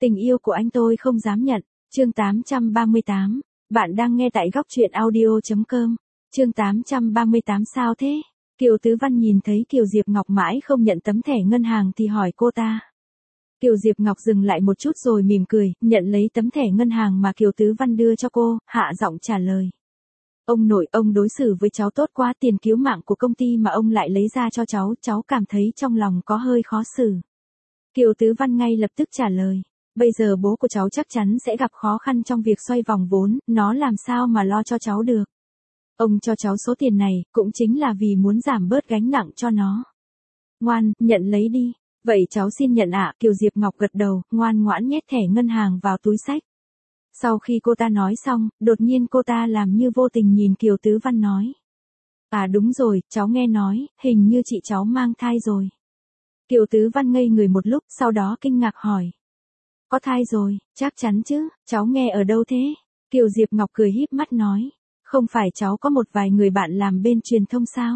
Tình yêu của anh tôi không dám nhận. Chương 838. Bạn đang nghe tại góc truyện audio.com. Chương 838 sao thế? Kiều Tứ Văn nhìn thấy Kiều Diệp Ngọc mãi không nhận tấm thẻ ngân hàng thì hỏi cô ta. Kiều Diệp Ngọc dừng lại một chút rồi mỉm cười, nhận lấy tấm thẻ ngân hàng mà Kiều Tứ Văn đưa cho cô, hạ giọng trả lời. Ông nội, ông đối xử với cháu tốt quá, tiền cứu mạng của công ty mà ông lại lấy ra cho cháu cảm thấy trong lòng có hơi khó xử. Kiều Tứ Văn ngay lập tức trả lời. Bây giờ bố của cháu chắc chắn sẽ gặp khó khăn trong việc xoay vòng vốn, nó làm sao mà lo cho cháu được. Ông cho cháu số tiền này, cũng chính là vì muốn giảm bớt gánh nặng cho nó. Ngoan, nhận lấy đi. Vậy cháu xin nhận ạ. Kiều Diệp Ngọc gật đầu, ngoan ngoãn nhét thẻ ngân hàng vào túi xách. Sau khi cô ta nói xong, đột nhiên cô ta làm như vô tình nhìn Kiều Tứ Văn nói. À đúng rồi, cháu nghe nói, hình như chị cháu mang thai rồi. Kiều Tứ Văn ngây người một lúc, sau đó kinh ngạc hỏi. Có thai rồi, chắc chắn chứ, cháu nghe ở đâu thế? Kiều Diệp Ngọc cười híp mắt nói. Không phải cháu có một vài người bạn làm bên truyền thông sao?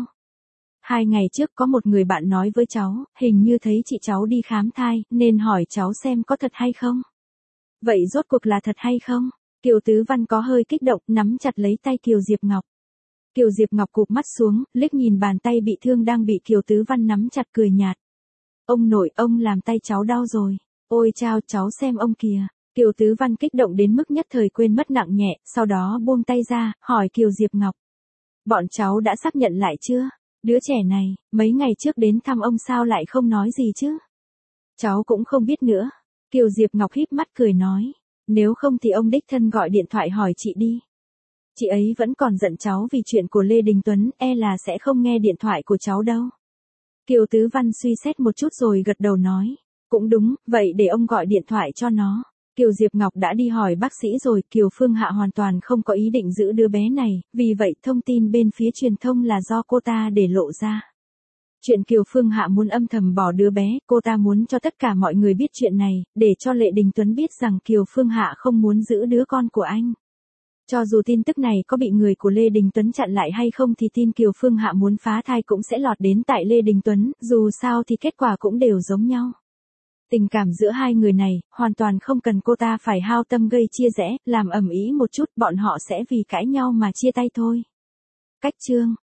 2 ngày trước có một người bạn nói với cháu, hình như thấy chị cháu đi khám thai, nên hỏi cháu xem có thật hay không? Vậy rốt cuộc là thật hay không? Kiều Tứ Văn có hơi kích động, nắm chặt lấy tay Kiều Diệp Ngọc. Kiều Diệp Ngọc cụp mắt xuống, liếc nhìn bàn tay bị thương đang bị Kiều Tứ Văn nắm chặt cười nhạt. Ông nội, ông làm tay cháu đau rồi. Ôi chao, cháu xem ông kìa. Kiều Tứ Văn kích động đến mức nhất thời quên mất nặng nhẹ, sau đó buông tay ra, hỏi Kiều Diệp Ngọc. Bọn cháu đã xác nhận lại chưa? Đứa trẻ này, mấy ngày trước đến thăm ông sao lại không nói gì chứ? Cháu cũng không biết nữa. Kiều Diệp Ngọc híp mắt cười nói. Nếu không thì ông đích thân gọi điện thoại hỏi chị đi. Chị ấy vẫn còn giận cháu vì chuyện của Lê Đình Tuấn, là sẽ không nghe điện thoại của cháu đâu. Kiều Tứ Văn suy xét một chút rồi gật đầu nói. Cũng đúng, vậy để ông gọi điện thoại cho nó. Kiều Diệp Ngọc đã đi hỏi bác sĩ rồi, Kiều Phương Hạ hoàn toàn không có ý định giữ đứa bé này, vì vậy thông tin bên phía truyền thông là do cô ta để lộ ra. Chuyện Kiều Phương Hạ muốn âm thầm bỏ đứa bé, cô ta muốn cho tất cả mọi người biết chuyện này, để cho Lệ Đình Tuấn biết rằng Kiều Phương Hạ không muốn giữ đứa con của anh. Cho dù tin tức này có bị người của Lê Đình Tuấn chặn lại hay không thì tin Kiều Phương Hạ muốn phá thai cũng sẽ lọt đến tại Lê Đình Tuấn, dù sao thì kết quả cũng đều giống nhau. Tình cảm giữa hai người này, hoàn toàn không cần cô ta phải hao tâm gây chia rẽ, làm ầm ĩ một chút, bọn họ sẽ vì cãi nhau mà chia tay thôi. Cách chương